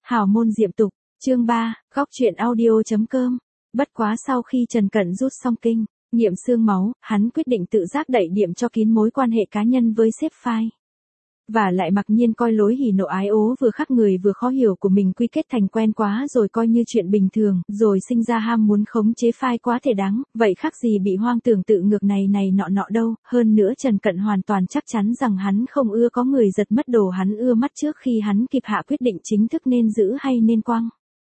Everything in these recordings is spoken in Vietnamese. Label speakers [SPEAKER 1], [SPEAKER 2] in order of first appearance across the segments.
[SPEAKER 1] Hào môn diệm tục, chương 3, góc truyện audio.com. Bất quá sau khi Trần Cận rút xong kinh nghiệm xương máu, hắn quyết định tự giác đậy điểm cho kín mối quan hệ cá nhân với sếp phai. Và lại mặc nhiên coi lối hỉ nộ ái ố vừa khắc người vừa khó hiểu của mình quy kết thành quen quá rồi coi như chuyện bình thường, rồi sinh ra ham muốn khống chế phai quá thể đáng, vậy khác gì bị hoang tưởng tự ngược này nọ đâu, hơn nữa Trần Cận hoàn toàn chắc chắn rằng hắn không ưa có người giật mất đồ hắn ưa mắt trước khi hắn kịp hạ quyết định chính thức nên giữ hay nên quăng.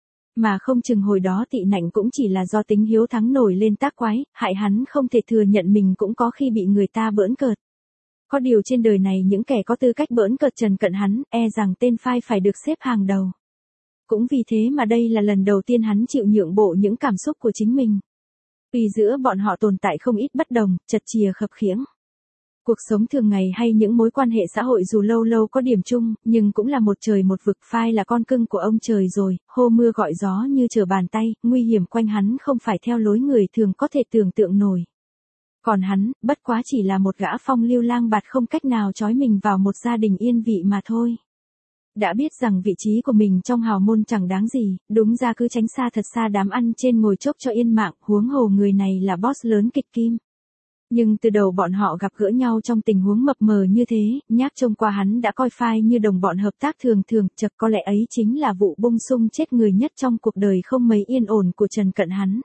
[SPEAKER 1] Mà không chừng hồi đó tị nạnh cũng chỉ là do tính hiếu thắng nổi lên tác quái, hại hắn không thể thừa nhận mình cũng có khi bị người ta bỡn cợt. Có điều trên đời này những kẻ có tư cách bỡn cợt Trần Cận hắn, rằng tên phai phải được xếp hàng đầu. Cũng vì thế mà đây là lần đầu tiên hắn chịu nhượng bộ những cảm xúc của chính mình. Vì giữa bọn họ tồn tại không ít bất đồng, chật chìa khập khiễng. Cuộc sống thường ngày hay những mối quan hệ xã hội dù lâu lâu có điểm chung, nhưng cũng là một trời một vực. Phai là con cưng của ông trời rồi, hô mưa gọi gió như trở bàn tay, nguy hiểm quanh hắn không phải theo lối người thường có thể tưởng tượng nổi. Còn hắn, bất quá chỉ là một gã phong lưu lang bạt không cách nào trói mình vào một gia đình yên vị mà thôi. Đã biết rằng vị trí của mình trong hào môn chẳng đáng gì, đúng ra cứ tránh xa thật xa đám ăn trên ngồi chốc cho yên mạng, huống hồ người này là boss lớn kịch kim. Nhưng từ đầu bọn họ gặp gỡ nhau trong tình huống mập mờ như thế, nhác trông qua hắn đã coi phai như đồng bọn hợp tác thường, chật có lẽ ấy chính là vụ bung sung chết người nhất trong cuộc đời không mấy yên ổn của Trần Cận hắn.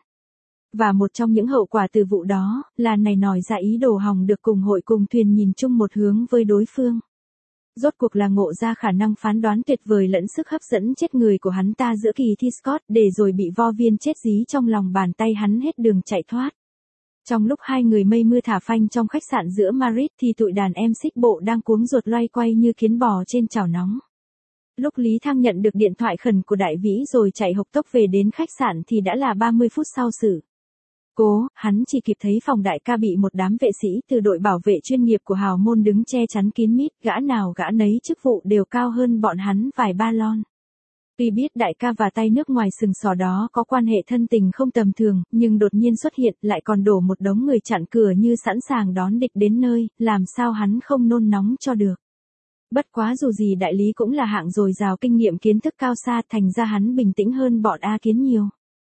[SPEAKER 1] Và một trong những hậu quả từ vụ đó, là này nòi ra ý đồ hòng được cùng hội cùng thuyền nhìn chung một hướng với đối phương. Rốt cuộc là ngộ ra khả năng phán đoán tuyệt vời lẫn sức hấp dẫn chết người của hắn ta giữa kỳ thi Scott để rồi bị vo viên chết dí trong lòng bàn tay hắn hết đường chạy thoát. Trong lúc hai người mây mưa thả phanh trong khách sạn giữa Madrid thì tụi đàn em xích bộ đang cuống ruột loay quay như kiến bò trên chảo nóng. Lúc Lý Thăng nhận được điện thoại khẩn của Đại Vĩ rồi chạy hộc tốc về đến khách sạn thì đã là 30 phút sau sự cố, hắn chỉ kịp thấy phòng đại ca bị một đám vệ sĩ từ đội bảo vệ chuyên nghiệp của hào môn đứng che chắn kín mít, gã nào gã nấy chức vụ đều cao hơn bọn hắn vài ba lon. Tuy biết đại ca và tay nước ngoài sừng sò đó có quan hệ thân tình không tầm thường, nhưng đột nhiên xuất hiện lại còn đổ một đống người chặn cửa như sẵn sàng đón địch đến nơi, làm sao hắn không nôn nóng cho được. Bất quá dù gì đại lý cũng là hạng dồi dào kinh nghiệm kiến thức cao xa, thành ra hắn bình tĩnh hơn bọn A Kiến nhiều.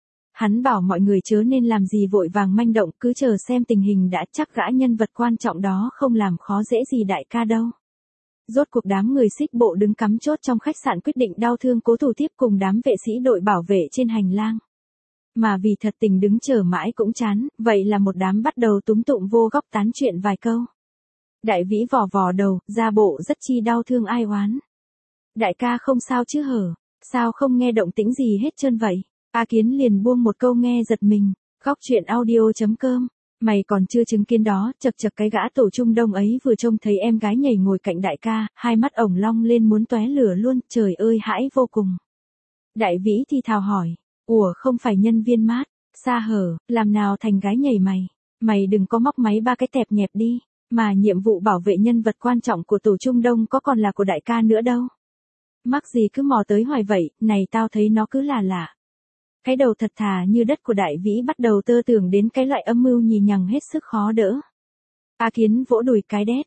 [SPEAKER 1] Hắn bảo mọi người chớ nên làm gì vội vàng manh động, cứ chờ xem tình hình đã, chắc gã nhân vật quan trọng đó không làm khó dễ gì đại ca đâu. Rốt cuộc đám người xích bộ đứng cắm chốt trong khách sạn quyết định đau thương cố thủ tiếp cùng đám vệ sĩ đội bảo vệ trên hành lang. Mà vì thật tình đứng chờ mãi cũng chán, vậy là một đám bắt đầu túm tụm vô góc tán chuyện vài câu. Đại Vĩ vò vò đầu, ra bộ rất chi đau thương ai oán. Đại ca không sao chứ hở, sao không nghe động tĩnh gì hết trơn vậy? A Kiến liền buông một câu nghe giật mình, góc truyện audio.com. Mày còn chưa chứng kiến đó, chật cái gã tổ Trung Đông ấy vừa trông thấy em gái nhảy ngồi cạnh đại ca, hai mắt ổng long lên muốn tóe lửa luôn, trời ơi hãi vô cùng. Đại Vĩ thì thào hỏi, ủa không phải nhân viên mát, xa hở, làm nào thành gái nhảy mày đừng có móc máy ba cái tẹp nhẹp đi, mà nhiệm vụ bảo vệ nhân vật quan trọng của tổ Trung Đông có còn là của đại ca nữa đâu. Mắc gì cứ mò tới hoài vậy, này tao thấy nó cứ là lạ. Cái đầu thật thà như đất của Đại Vĩ bắt đầu tơ tưởng đến cái loại âm mưu nhì nhằng hết sức khó đỡ. A Kiến vỗ đùi cái đét,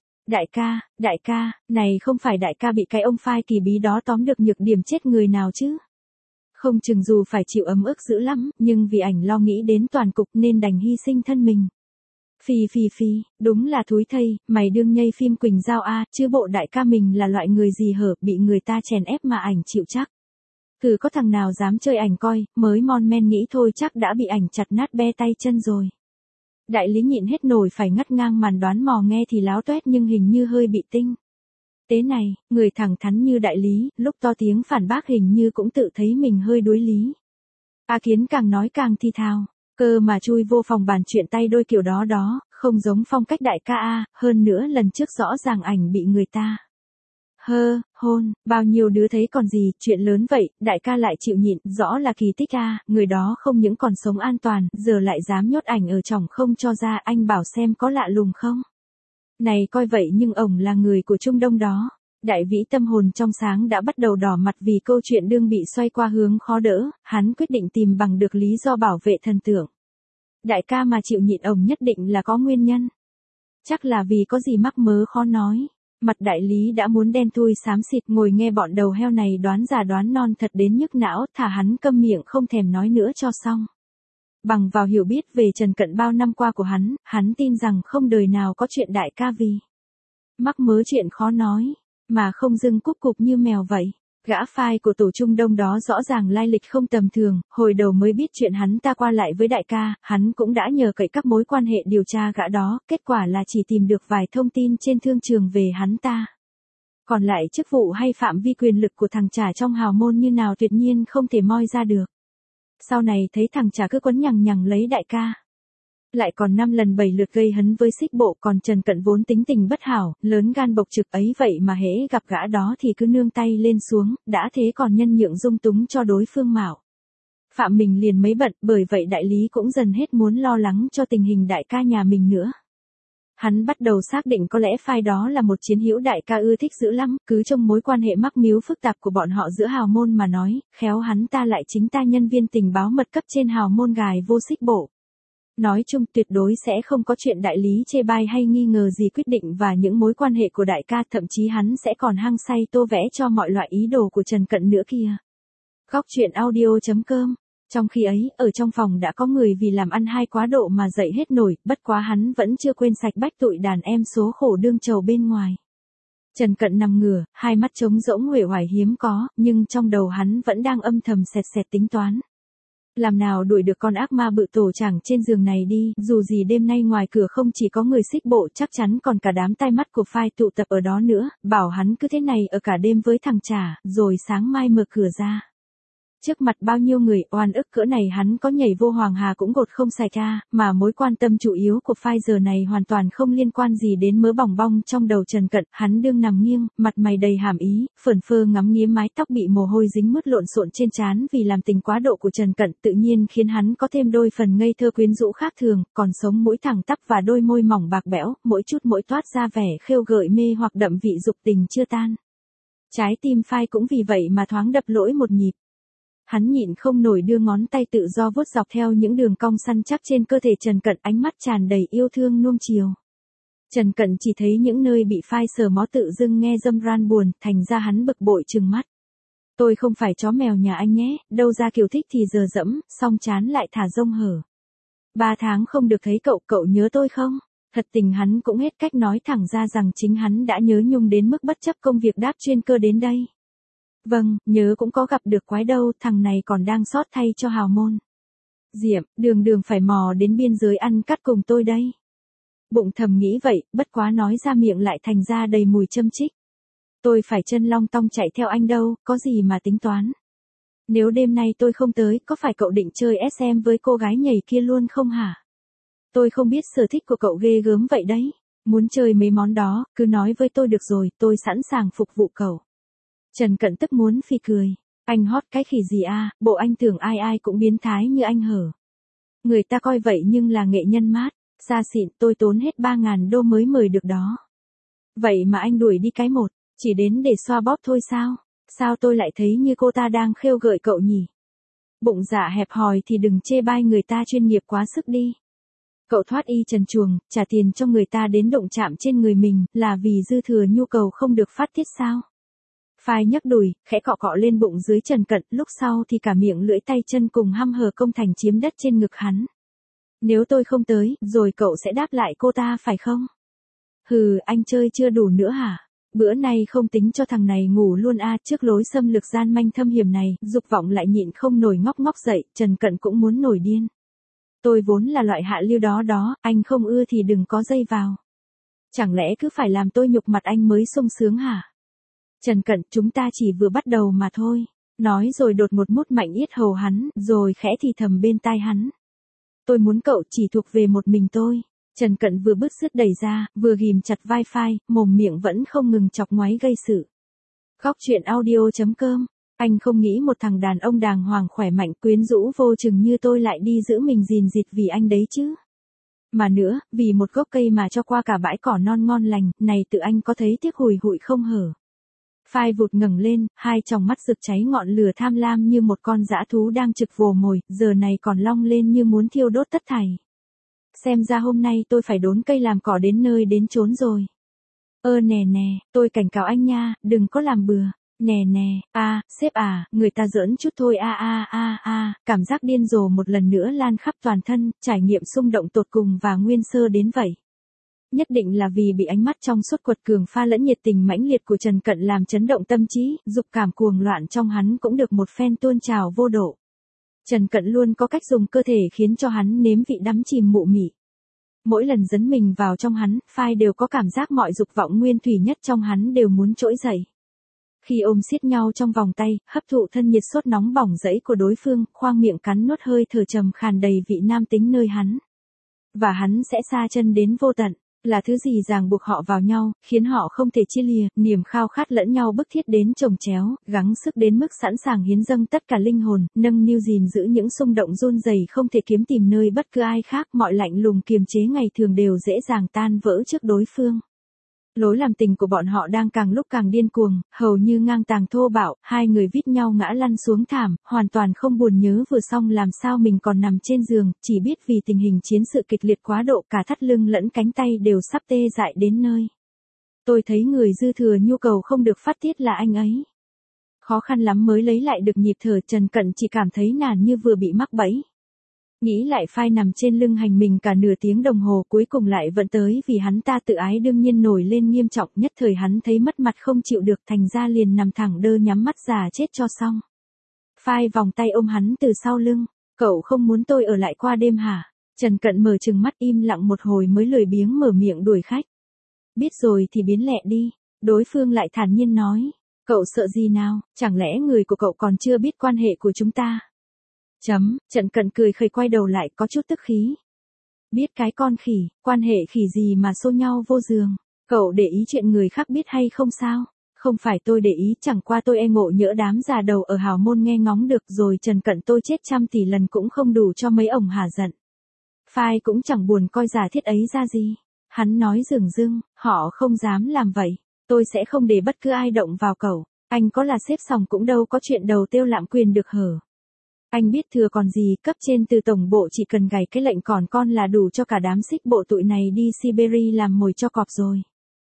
[SPEAKER 1] đại ca, này không phải đại ca bị cái ông phai kỳ bí đó tóm được nhược điểm chết người nào chứ. Không chừng dù phải chịu ấm ức dữ lắm, nhưng vì ảnh lo nghĩ đến toàn cục nên đành hy sinh thân mình. Phi, đúng là thúi thây, mày đương nhây phim Quỳnh Giao a, chứ bộ đại ca mình là loại người gì hở, bị người ta chèn ép mà ảnh chịu chắc. Cứ có thằng nào dám chơi ảnh coi, mới mon men nghĩ thôi chắc đã bị ảnh chặt nát be tay chân rồi. Đại lý nhịn hết nổi phải ngắt ngang màn đoán mò nghe thì láo toét nhưng hình như hơi bị tinh. Tế này, người thẳng thắn như đại lý, lúc to tiếng phản bác hình như cũng tự thấy mình hơi đuối lý. A Kiến càng nói càng thi thào, cơ mà chui vô phòng bàn chuyện tay đôi kiểu đó, không giống phong cách đại ca a, hơn nữa lần trước rõ ràng ảnh bị người ta hôn, bao nhiêu đứa thấy còn gì, chuyện lớn vậy, đại ca lại chịu nhịn, rõ là kỳ tích a, người đó không những còn sống an toàn, giờ lại dám nhốt ảnh ở trỏng không cho ra, anh bảo xem có lạ lùng không? Này coi vậy nhưng ổng là người của Trung Đông đó. Đại Vĩ tâm hồn trong sáng đã bắt đầu đỏ mặt vì câu chuyện đương bị xoay qua hướng khó đỡ, hắn quyết định tìm bằng được lý do bảo vệ thần tượng. Đại ca mà chịu nhịn ổng nhất định là có nguyên nhân. Chắc là vì có gì mắc mớ khó nói. Mặt đại lý đã muốn đen thui xám xịt, ngồi nghe bọn đầu heo này đoán già đoán non thật đến nhức não, thả hắn câm miệng không thèm nói nữa cho xong. Bằng vào hiểu biết về Trần Cận bao năm qua của hắn tin rằng không đời nào có chuyện đại ca vì mắc mớ chuyện khó nói, mà không dưng cúp cục như mèo vậy. Gã phai của tổ Trung Đông đó rõ ràng lai lịch không tầm thường, hồi đầu mới biết chuyện hắn ta qua lại với đại ca, hắn cũng đã nhờ cậy các mối quan hệ điều tra gã đó, kết quả là chỉ tìm được vài thông tin trên thương trường về hắn ta. Còn lại chức vụ hay phạm vi quyền lực của thằng Trà trong hào môn như nào tuyệt nhiên không thể moi ra được. Sau này thấy thằng Trà cứ quấn nhằng nhằng lấy đại ca. Lại còn 5 lần 7 lượt gây hấn với Xích Bộ, còn Trần Cận vốn tính tình bất hảo, lớn gan bộc trực ấy vậy mà hễ gặp gã đó thì cứ nương tay lên xuống, đã thế còn nhân nhượng dung túng cho đối phương mạo. Phạm mình liền mấy bận, bởi vậy đại lý cũng dần hết muốn lo lắng cho tình hình đại ca nhà mình nữa. Hắn bắt đầu xác định có lẽ phai đó là một chiến hữu đại ca ưa thích dữ lắm, cứ trong mối quan hệ mắc míu phức tạp của bọn họ giữa hào môn mà nói, khéo hắn ta lại chính ta nhân viên tình báo mật cấp trên hào môn gài vô Xích Bộ. Nói chung tuyệt đối sẽ không có chuyện đại lý chê bai hay nghi ngờ gì quyết định và những mối quan hệ của đại ca, thậm chí hắn sẽ còn hăng say tô vẽ cho mọi loại ý đồ của Trần Cận nữa kia. Góc truyện audio.com. Trong khi ấy, ở trong phòng đã có người vì làm ăn hai quá độ mà dậy hết nổi, bất quá hắn vẫn chưa quên sạch bách tụi đàn em số khổ đương trầu bên ngoài. Trần Cận nằm ngửa, hai mắt trống rỗng uể oải hiếm có, nhưng trong đầu hắn vẫn đang âm thầm sẹt sẹt tính toán. Làm nào đuổi được con ác ma bự tổ chảng trên giường này đi, dù gì đêm nay ngoài cửa không chỉ có người Xích Bộ, chắc chắn còn cả đám tai mắt của phai tụ tập ở đó nữa, bảo hắn cứ thế này ở cả đêm với thằng Trà, rồi sáng mai mở cửa ra. Trước mặt bao nhiêu người, oan ức cỡ này hắn có nhảy vô Hoàng Hà cũng gột không sạch ra, mà mối quan tâm chủ yếu của phai giờ này hoàn toàn không liên quan gì đến mớ bòng bong trong đầu Trần Cận. Hắn đương nằm nghiêng, mặt mày đầy hàm ý, phởn phơ ngắm nghía mái tóc bị mồ hôi dính mướt lộn xộn trên trán vì làm tình quá độ của Trần Cận, tự nhiên khiến hắn có thêm đôi phần ngây thơ quyến rũ khác thường, còn sống mũi thẳng tắp và đôi môi mỏng bạc bẽo, mỗi chút mỗi toát ra vẻ khêu gợi mê hoặc đậm vị dục tình chưa tan. Trái tim phai cũng vì vậy mà thoáng đập lỗi một nhịp. Hắn nhịn không nổi đưa ngón tay tự do vuốt dọc theo những đường cong săn chắc trên cơ thể Trần Cận, ánh mắt tràn đầy yêu thương nuông chiều. Trần Cận chỉ thấy những nơi bị phai sờ mó tự dưng nghe dâm ran buồn, thành ra hắn bực bội trừng mắt. Tôi không phải chó mèo nhà anh nhé, đâu ra kiểu thích thì giờ dẫm, xong chán lại thả rông hở. 3 tháng không được thấy cậu, cậu nhớ tôi không? Thật tình hắn cũng hết cách nói thẳng ra rằng chính hắn đã nhớ nhung đến mức bất chấp công việc đáp chuyên cơ đến đây. Vâng, nhớ cũng có gặp được quái đâu, thằng này còn đang xót thay cho hào môn. Diệm, đường phải mò đến biên giới ăn cắt cùng tôi đây. Bụng thầm nghĩ vậy, bất quá nói ra miệng lại thành ra đầy mùi châm chích. Tôi phải chân long tong chạy theo anh đâu, có gì mà tính toán. Nếu đêm nay tôi không tới, có phải cậu định chơi SM với cô gái nhảy kia luôn không hả? Tôi không biết sở thích của cậu ghê gớm vậy đấy. Muốn chơi mấy món đó, cứ nói với tôi được rồi, tôi sẵn sàng phục vụ cậu. Trần Cận tức muốn phì cười. Anh hot cái khỉ gì à, bộ anh tưởng ai ai cũng biến thái như anh hở. Người ta coi vậy nhưng là nghệ nhân mát, xa xịn, tôi tốn hết 3.000 đô mới mời được đó. Vậy mà anh đuổi đi cái một, chỉ đến để xoa bóp thôi sao? Sao tôi lại thấy như cô ta đang khêu gợi cậu nhỉ? Bụng dạ hẹp hòi thì đừng chê bai người ta chuyên nghiệp quá sức đi. Cậu thoát y trần truồng, trả tiền cho người ta đến động chạm trên người mình, là vì dư thừa nhu cầu không được phát tiết sao? Phai nhấc đùi, khẽ cọ cọ lên bụng dưới Trần Cận, lúc sau thì cả miệng lưỡi tay chân cùng hăm hở công thành chiếm đất trên ngực hắn. Nếu tôi không tới, rồi cậu sẽ đáp lại cô ta phải không? Hừ, anh chơi chưa đủ nữa hả? Bữa nay không tính cho thằng này ngủ luôn à, trước lối xâm lược gian manh thâm hiểm này, dục vọng lại nhịn không nổi ngóc ngóc dậy, Trần Cận cũng muốn nổi điên. Tôi vốn là loại hạ lưu đó, anh không ưa thì đừng có dây vào. Chẳng lẽ cứ phải làm tôi nhục mặt anh mới sung sướng hả? Trần Cận, chúng ta chỉ vừa bắt đầu mà thôi. Nói rồi đột một mút mạnh yết hầu hắn, rồi khẽ thì thầm bên tai hắn. Tôi muốn cậu chỉ thuộc về một mình tôi. Trần Cận vừa bứt rứt đẩy ra, vừa ghim chặt vai phai, mồm miệng vẫn không ngừng chọc ngoáy gây sự. Góc truyện audio.com. Anh không nghĩ một thằng đàn ông đàng hoàng khỏe mạnh quyến rũ vô chừng như tôi lại đi giữ mình rìn rịt vì anh đấy chứ. Mà nữa, vì một gốc cây mà cho qua cả bãi cỏ non ngon lành, này tự anh có thấy tiếc hùi hụi không hở. Phai vụt ngẩng lên, hai tròng mắt rực cháy ngọn lửa tham lam như một con dã thú đang trực vồ mồi, giờ này còn long lên như muốn thiêu đốt tất thảy. Xem ra hôm nay tôi phải đốn cây làm cỏ đến nơi đến chốn rồi. Nè nè, tôi cảnh cáo anh nha, đừng có làm bừa. Nè nè, sếp à, người ta giỡn chút thôi cảm giác điên rồ một lần nữa lan khắp toàn thân, trải nghiệm xung động tột cùng và nguyên sơ đến vậy. Nhất định là vì bị ánh mắt trong suốt quật cường pha lẫn nhiệt tình mãnh liệt của Trần Cận làm chấn động tâm trí, dục cảm cuồng loạn trong hắn cũng được một phen tuôn trào vô độ. Trần Cận luôn có cách dùng cơ thể khiến cho hắn nếm vị đắm chìm mụ mị. Mỗi lần dấn mình vào trong hắn, Phai đều có cảm giác mọi dục vọng nguyên thủy nhất trong hắn đều muốn trỗi dậy. Khi ôm siết nhau trong vòng tay, hấp thụ thân nhiệt sốt nóng bỏng rẫy của đối phương, khoang miệng cắn nuốt hơi thở trầm khàn đầy vị nam tính nơi hắn. Và hắn sẽ xa chân đến vô tận, là thứ gì ràng buộc họ vào nhau, khiến họ không thể chia lìa, niềm khao khát lẫn nhau bức thiết đến chồng chéo, gắng sức đến mức sẵn sàng hiến dâng tất cả linh hồn, nâng niu gìn giữ những xung động run rẩy không thể kiếm tìm nơi bất cứ ai khác, mọi lạnh lùng kiềm chế ngày thường đều dễ dàng tan vỡ trước đối phương. Lối làm tình của bọn họ đang càng lúc càng điên cuồng, hầu như ngang tàng thô bạo, hai người vít nhau ngã lăn xuống thảm, hoàn toàn không buồn nhớ vừa xong làm sao mình còn nằm trên giường, chỉ biết vì tình hình chiến sự kịch liệt quá độ cả thắt lưng lẫn cánh tay đều sắp tê dại đến nơi. Tôi thấy người dư thừa nhu cầu không được phát tiết là anh ấy. Khó khăn lắm mới lấy lại được nhịp thở, Trần Cận chỉ cảm thấy nản như vừa bị mắc bẫy. Nghĩ lại Phai nằm trên lưng hành mình cả nửa tiếng đồng hồ cuối cùng lại vẫn tới vì hắn ta tự ái đương nhiên nổi lên nghiêm trọng, nhất thời hắn thấy mất mặt không chịu được thành ra liền nằm thẳng đơ nhắm mắt già chết cho xong. Phai vòng tay ôm hắn từ sau lưng, cậu không muốn tôi ở lại qua đêm hả? Trần Cận mở trừng mắt im lặng một hồi mới lười biếng mở miệng đuổi khách. Biết rồi thì biến lẹ đi, đối phương lại thản nhiên nói. Cậu sợ gì nào, chẳng lẽ người của cậu còn chưa biết quan hệ của chúng ta? Trần Cận cười khẩy quay đầu lại có chút tức khí. Biết cái con khỉ, quan hệ khỉ gì mà xô nhau vô giường, cậu để ý chuyện người khác biết hay không sao? Không phải tôi để ý, chẳng qua tôi e ngộ nhỡ đám già đầu ở hào môn nghe ngóng được rồi. Trần Cận tôi chết trăm tỷ lần cũng không đủ cho mấy ổng hả giận. Phai cũng chẳng buồn coi giả thiết ấy ra gì. Hắn nói dửng dưng, họ không dám làm vậy, tôi sẽ không để bất cứ ai động vào cậu. Anh có là sếp sòng cũng đâu có chuyện đầu tiêu lạm quyền được hở. Anh biết thừa còn gì, cấp trên từ tổng bộ chỉ cần gảy cái lệnh còn con là đủ cho cả đám xích bộ tụi này đi Siberia làm mồi cho cọp rồi.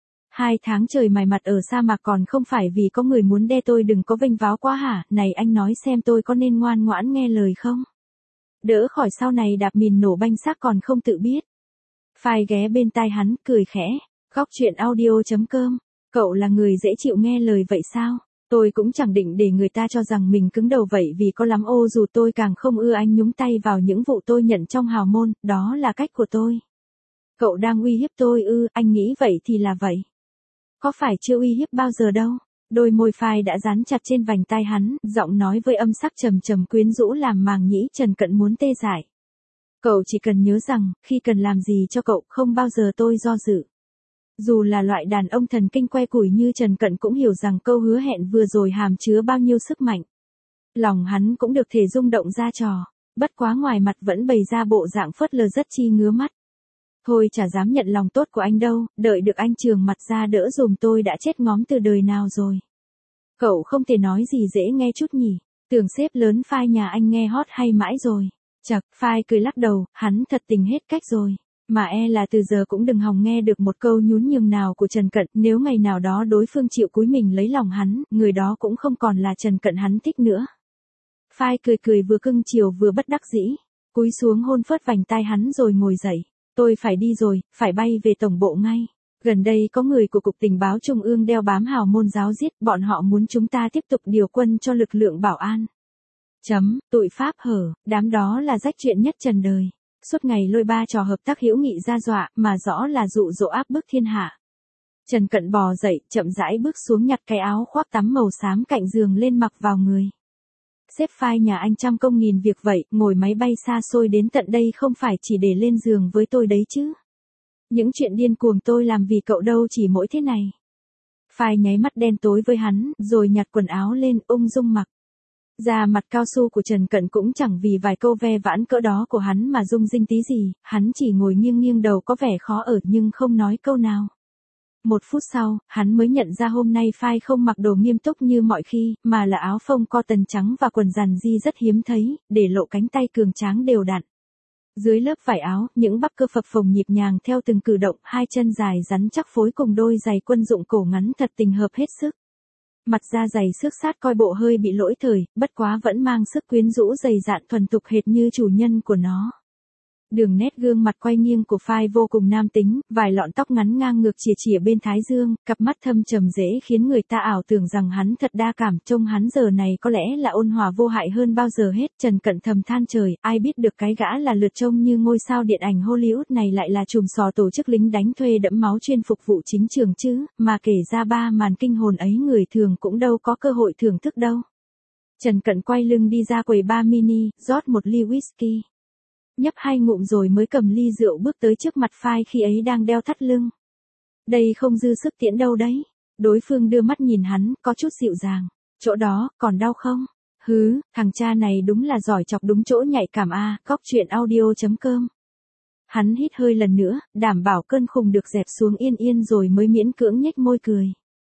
[SPEAKER 1] 2 tháng trời mài mặt ở sa mạc còn không phải vì có người muốn đe tôi đừng có vênh váo quá hả, này anh nói xem tôi có nên ngoan ngoãn nghe lời không? Đỡ khỏi sau này đạp mìn nổ banh xác còn không tự biết. Phai ghé bên tai hắn, cười khẽ, góc chuyện audio.com, cậu là người dễ chịu nghe lời vậy sao? Tôi cũng chẳng định để người ta cho rằng mình cứng đầu vậy vì có lắm ô dù tôi càng không ưa anh nhúng tay vào những vụ tôi nhận trong hào môn, đó là cách của tôi. Cậu đang uy hiếp tôi ư, anh nghĩ vậy thì là vậy. Có phải chưa uy hiếp bao giờ đâu. Đôi môi Phai đã dán chặt trên vành tai hắn, giọng nói với âm sắc trầm trầm quyến rũ làm màng nhĩ Trần Cận muốn tê dại. Cậu chỉ cần nhớ rằng, khi cần làm gì cho cậu, không bao giờ tôi do dự. Dù là loại đàn ông thần kinh que củi như Trần Cận cũng hiểu rằng câu hứa hẹn vừa rồi hàm chứa bao nhiêu sức mạnh. Lòng hắn cũng được thể rung động ra trò, bất quá ngoài mặt vẫn bày ra bộ dạng phớt lờ rất chi ngứa mắt. Thôi chả dám nhận lòng tốt của anh đâu, đợi được anh trường mặt ra đỡ dùm tôi đã chết ngóm từ đời nào rồi. Cậu không thể nói gì dễ nghe chút nhỉ, tưởng sếp lớn Phai nhà anh nghe hót hay mãi rồi. Chật, Phai cười lắc đầu, hắn thật tình hết cách rồi. Mà e là từ giờ cũng đừng hòng nghe được một câu nhún nhường nào của Trần Cận, nếu ngày nào đó đối phương chịu cúi mình lấy lòng hắn, người đó cũng không còn là Trần Cận hắn thích nữa. Phai cười cười vừa cưng chiều vừa bất đắc dĩ, cúi xuống hôn phớt vành tai hắn rồi ngồi dậy. Tôi phải đi rồi, phải bay về tổng bộ ngay. Gần đây có người của Cục Tình báo Trung ương đeo bám hào môn giáo giết, bọn họ muốn chúng ta tiếp tục điều quân cho lực lượng bảo an. Tụi Pháp hở, đám đó là rách chuyện nhất trần đời. Suốt ngày lôi ba trò hợp tác hữu nghị ra dọa, mà rõ là dụ dỗ áp bức thiên hạ. Trần Cận bò dậy, chậm rãi bước xuống nhặt cái áo khoác tắm màu xám cạnh giường lên mặc vào người. Sếp Phai nhà anh trăm công nghìn việc vậy, ngồi máy bay xa xôi đến tận đây không phải chỉ để lên giường với tôi đấy chứ. Những chuyện điên cuồng tôi làm vì cậu đâu chỉ mỗi thế này. Phai nháy mắt đen tối với hắn, rồi nhặt quần áo lên, ung dung mặc. Da mặt cao su của Trần Cận cũng chẳng vì vài câu ve vãn cỡ đó của hắn mà rung rinh tí gì, hắn chỉ ngồi nghiêng nghiêng đầu có vẻ khó ở nhưng không nói câu nào. 1 phút sau, hắn mới nhận ra hôm nay Phai không mặc đồ nghiêm túc như mọi khi, mà là áo phông cotton trắng và quần giàn di rất hiếm thấy, để lộ cánh tay cường tráng đều đặn. Dưới lớp vải áo, những bắp cơ phập phồng nhịp nhàng theo từng cử động, hai chân dài rắn chắc phối cùng đôi giày quân dụng cổ ngắn thật tình hợp hết sức. Mặt da dày xước sát coi bộ hơi bị lỗi thời, bất quá vẫn mang sức quyến rũ dày dạn thuần thục hệt như chủ nhân của nó. Đường nét gương mặt quay nghiêng của Phai vô cùng nam tính, vài lọn tóc ngắn ngang ngược chìa chìa bên thái dương, cặp mắt thâm trầm dễ khiến người ta ảo tưởng rằng hắn thật đa cảm, trông hắn giờ này có lẽ là ôn hòa vô hại hơn bao giờ hết. Trần Cận thầm than trời, ai biết được cái gã là lượt trông như ngôi sao điện ảnh Hollywood này lại là trùm sò tổ chức lính đánh thuê đẫm máu chuyên phục vụ chính trường chứ, mà kể ra ba màn kinh hồn ấy người thường cũng đâu có cơ hội thưởng thức đâu. Trần Cận quay lưng đi ra quầy bar mini, rót một ly whisky. Nhấp 2 ngụm rồi mới cầm ly rượu bước tới trước mặt Phai khi ấy đang đeo thắt lưng. Đây không dư sức tiễn đâu đấy. Đối phương đưa mắt nhìn hắn, có chút dịu dàng. Chỗ đó, còn đau không? Hứ, thằng cha này đúng là giỏi chọc đúng chỗ nhạy cảm a. Góc chuyện audio.com. Hắn hít hơi lần nữa, đảm bảo cơn khùng được dẹp xuống yên yên rồi mới miễn cưỡng nhếch môi cười.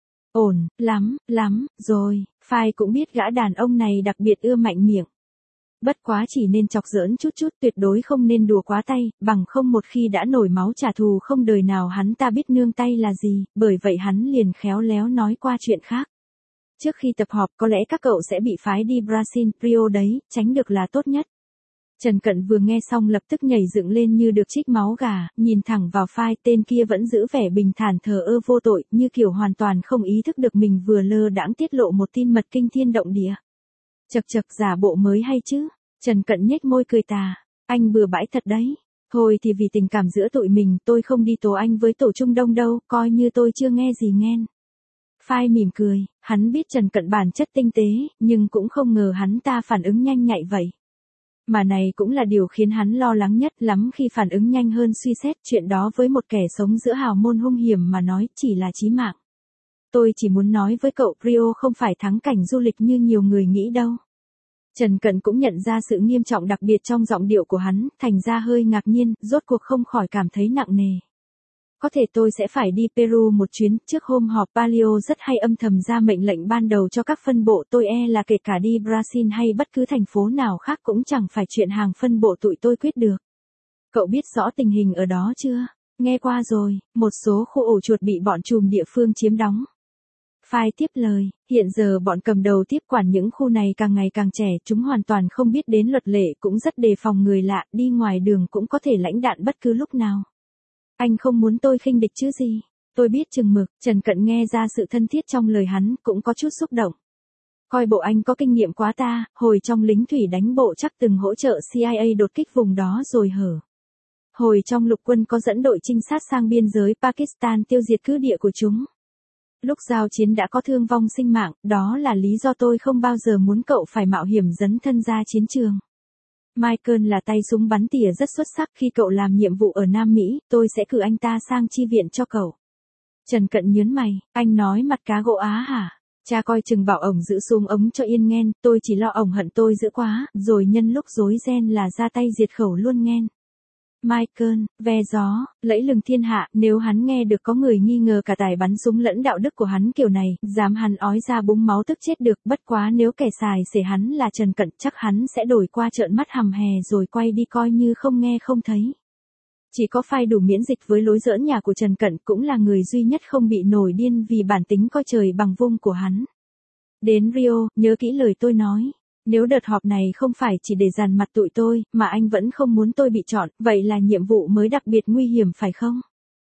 [SPEAKER 1] Ổn, lắm, rồi. Phai cũng biết gã đàn ông này đặc biệt ưa mạnh miệng. Bất quá chỉ nên chọc giỡn chút tuyệt đối không nên đùa quá tay, bằng không một khi đã nổi máu trả thù không đời nào hắn ta biết nương tay là gì, bởi vậy hắn liền khéo léo nói qua chuyện khác. Trước khi tập họp có lẽ các cậu sẽ bị phái đi Brazil, Rio đấy, tránh được là tốt nhất. Trần Cận vừa nghe xong lập tức nhảy dựng lên như được trích máu gà, nhìn thẳng vào Phai, tên kia vẫn giữ vẻ bình thản thờ ơ vô tội, như kiểu hoàn toàn không ý thức được mình vừa lơ đãng tiết lộ một tin mật kinh thiên động địa. Chậc giả bộ mới hay chứ. Trần Cận nhếch môi cười tà. Anh bừa bãi thật đấy. Thôi thì vì tình cảm giữa tụi mình tôi không đi tố anh với tổ Trung Đông đâu, coi như tôi chưa nghe gì nghen. Phai mỉm cười, hắn biết Trần Cận bản chất tinh tế, nhưng cũng không ngờ hắn ta phản ứng nhanh nhạy vậy. Mà này cũng là điều khiến hắn lo lắng nhất lắm khi phản ứng nhanh hơn suy xét chuyện đó với một kẻ sống giữa hào môn hung hiểm mà nói chỉ là chí mạng. Tôi chỉ muốn nói với cậu Rio không phải thắng cảnh du lịch như nhiều người nghĩ đâu. Trần Cận cũng nhận ra sự nghiêm trọng đặc biệt trong giọng điệu của hắn, thành ra hơi ngạc nhiên, rốt cuộc không khỏi cảm thấy nặng nề. Có thể tôi sẽ phải đi Peru một chuyến, trước hôm họp Palio rất hay âm thầm ra mệnh lệnh ban đầu cho các phân bộ, tôi là kể cả đi Brazil hay bất cứ thành phố nào khác cũng chẳng phải chuyện hàng phân bộ tụi tôi quyết được. Cậu biết rõ tình hình ở đó chưa? Nghe qua rồi, một số khu ổ chuột bị bọn trùm địa phương chiếm đóng. Phai tiếp lời, hiện giờ bọn cầm đầu tiếp quản những khu này càng ngày càng trẻ, chúng hoàn toàn không biết đến luật lệ cũng rất đề phòng người lạ, đi ngoài đường cũng có thể lãnh đạn bất cứ lúc nào. Anh không muốn tôi khinh địch chứ gì? Tôi biết chừng mực. Trần Cận nghe ra sự thân thiết trong lời hắn, cũng có chút xúc động. Coi bộ anh có kinh nghiệm quá ta, hồi trong lính thủy đánh bộ chắc từng hỗ trợ CIA đột kích vùng đó rồi hở. Hồi trong lục quân có dẫn đội trinh sát sang biên giới Pakistan tiêu diệt cứ địa của chúng. Lúc giao chiến đã có thương vong sinh mạng, đó là lý do tôi không bao giờ muốn cậu phải mạo hiểm dấn thân ra chiến trường. Michael là tay súng bắn tỉa rất xuất sắc, khi cậu làm nhiệm vụ ở Nam Mỹ, tôi sẽ cử anh ta sang chi viện cho cậu. Trần Cận nhớn mày, anh nói mặt cá gỗ Á hả? Cha coi chừng bảo ổng giữ súng ống cho yên nghen, tôi chỉ lo ổng hận tôi dữ quá, rồi nhân lúc rối ren là ra tay diệt khẩu luôn nghen. Michael, ve gió, lẫy lừng thiên hạ, nếu hắn nghe được có người nghi ngờ cả tài bắn súng lẫn đạo đức của hắn kiểu này, dám hắn ói ra búng máu tức chết được, bất quá nếu kẻ xài xể hắn là Trần Cận chắc hắn sẽ đổi qua trợn mắt hằm hè rồi quay đi coi như không nghe không thấy. Chỉ có Phai đủ miễn dịch với lối giỡn nhà của Trần Cận, cũng là người duy nhất không bị nổi điên vì bản tính coi trời bằng vung của hắn. Đến Rio, nhớ kỹ lời tôi nói. Nếu đợt họp này không phải chỉ để dàn mặt tụi tôi, mà anh vẫn không muốn tôi bị chọn, vậy là nhiệm vụ mới đặc biệt nguy hiểm phải không?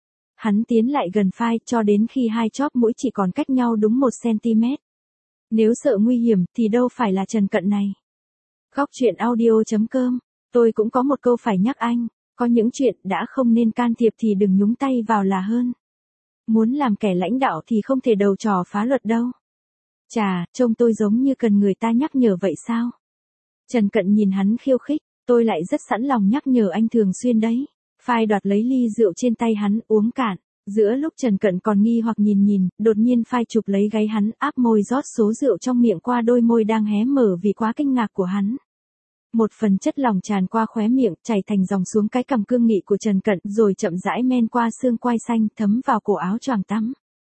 [SPEAKER 1] Hắn tiến lại gần Phai cho đến khi hai chóp mũi chỉ còn cách nhau đúng 1 cm. Nếu sợ nguy hiểm thì đâu phải là Trần Cận này. Góc chuyện audio.com, tôi cũng có một câu phải nhắc anh, có những chuyện đã không nên can thiệp thì đừng nhúng tay vào là hơn. Muốn làm kẻ lãnh đạo thì không thể đầu trò phá luật đâu. Chà, trông tôi giống như cần người ta nhắc nhở vậy sao? Trần Cận nhìn hắn khiêu khích, tôi lại rất sẵn lòng nhắc nhở anh thường xuyên đấy. Phai đoạt lấy ly rượu trên tay hắn, uống cạn. Giữa lúc Trần Cận còn nghi hoặc nhìn, đột nhiên Phai chụp lấy gáy hắn, áp môi rót số rượu trong miệng qua đôi môi đang hé mở vì quá kinh ngạc của hắn. Một phần chất lỏng tràn qua khóe miệng, chảy thành dòng xuống cái cằm cương nghị của Trần Cận, rồi chậm rãi men qua xương quai xanh, thấm vào cổ áo choàng tắm.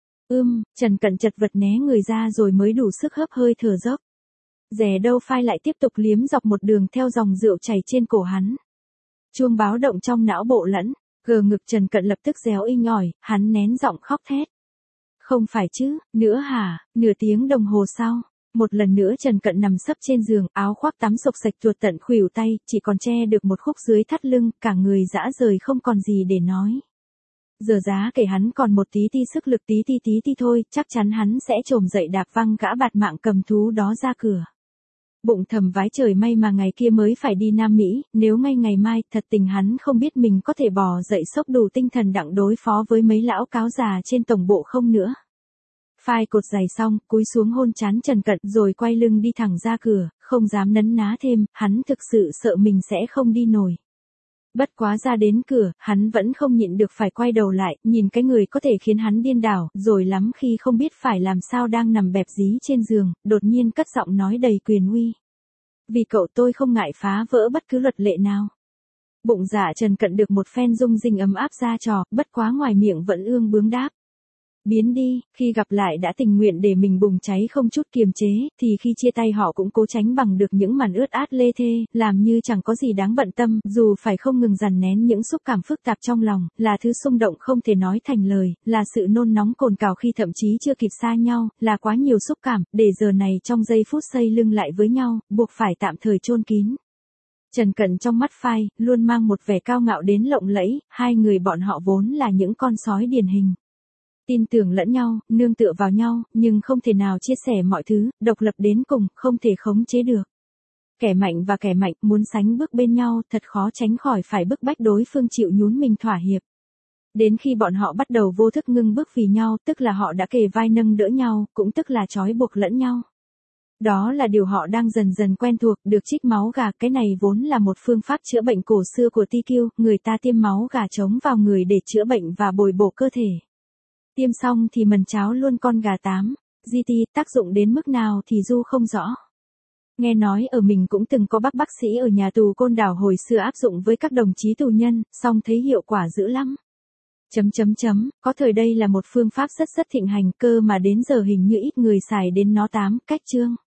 [SPEAKER 1] Trần Cận chật vật né người ra rồi mới đủ sức hớp hơi thở dốc. Dè đâu Phai lại tiếp tục liếm dọc một đường theo dòng rượu chảy trên cổ hắn. Chuông báo động trong não bộ lẫn, gờ ngực Trần Cận lập tức réo inh ỏi, hắn nén giọng khóc thét. Không phải chứ, nữa hả? Nửa tiếng đồng hồ sau, một lần nữa Trần Cận nằm sấp trên giường, áo khoác tắm sộc sạch tuột tận khuỷu tay, chỉ còn che được một khúc dưới thắt lưng, cả người rã rời không còn gì để nói. Giờ giá kể hắn còn một tí ti sức lực tí ti thôi, chắc chắn hắn sẽ trồm dậy đạp văng gã bạt mạng cầm thú đó ra cửa. Bụng thầm vái trời may mà ngày kia mới phải đi Nam Mỹ, nếu ngay ngày mai, thật tình hắn không biết mình có thể bò dậy sốc đủ tinh thần đặng đối phó với mấy lão cáo già trên tổng bộ không nữa. Phai cột giày xong, cúi xuống hôn trán Trần Cận rồi quay lưng đi thẳng ra cửa, không dám nấn ná thêm, hắn thực sự sợ mình sẽ không đi nổi. Bất quá ra đến cửa, hắn vẫn không nhịn được phải quay đầu lại, nhìn cái người có thể khiến hắn điên đảo, rồi lắm khi không biết phải làm sao đang nằm bẹp dí trên giường, đột nhiên cất giọng nói đầy quyền uy. Vì cậu tôi không ngại phá vỡ bất cứ luật lệ nào. Bụng dạ Trần Cận được một phen rung rinh ấm áp ra trò, bất quá ngoài miệng vẫn ương bướng đáp. Biến đi, khi gặp lại đã tình nguyện để mình bùng cháy không chút kiềm chế, thì khi chia tay họ cũng cố tránh bằng được những màn ướt át lê thê, làm như chẳng có gì đáng bận tâm, dù phải không ngừng dằn nén những xúc cảm phức tạp trong lòng, là thứ xung động không thể nói thành lời, là sự nôn nóng cồn cào khi thậm chí chưa kịp xa nhau, là quá nhiều xúc cảm, để giờ này trong giây phút xây lưng lại với nhau, buộc phải tạm thời chôn kín. Trần Cận trong mắt Phai, luôn mang một vẻ cao ngạo đến lộng lẫy, hai người bọn họ vốn là những con sói điển hình. Tin tưởng lẫn nhau, nương tựa vào nhau, nhưng không thể nào chia sẻ mọi thứ, độc lập đến cùng, không thể khống chế được. Kẻ mạnh và kẻ mạnh muốn sánh bước bên nhau, thật khó tránh khỏi phải bức bách đối phương chịu nhún mình thỏa hiệp. Đến khi bọn họ bắt đầu vô thức ngưng bước vì nhau, tức là họ đã kề vai nâng đỡ nhau, cũng tức là trói buộc lẫn nhau. Đó là điều họ đang dần dần quen thuộc, được trích máu gà, cái này vốn là một phương pháp chữa bệnh cổ xưa của TQ, người ta tiêm máu gà trống vào người để chữa bệnh và bồi bổ cơ thể. Tiêm xong thì mần cháo luôn con gà 8, GT, tác dụng đến mức nào thì Du không rõ. Nghe nói ở mình cũng từng có bác sĩ ở nhà tù Côn Đảo hồi xưa áp dụng với các đồng chí tù nhân, song thấy hiệu quả dữ lắm. Có thời đây là một phương pháp rất thịnh hành cơ mà đến giờ hình như ít người xài đến nó 8 cách chương.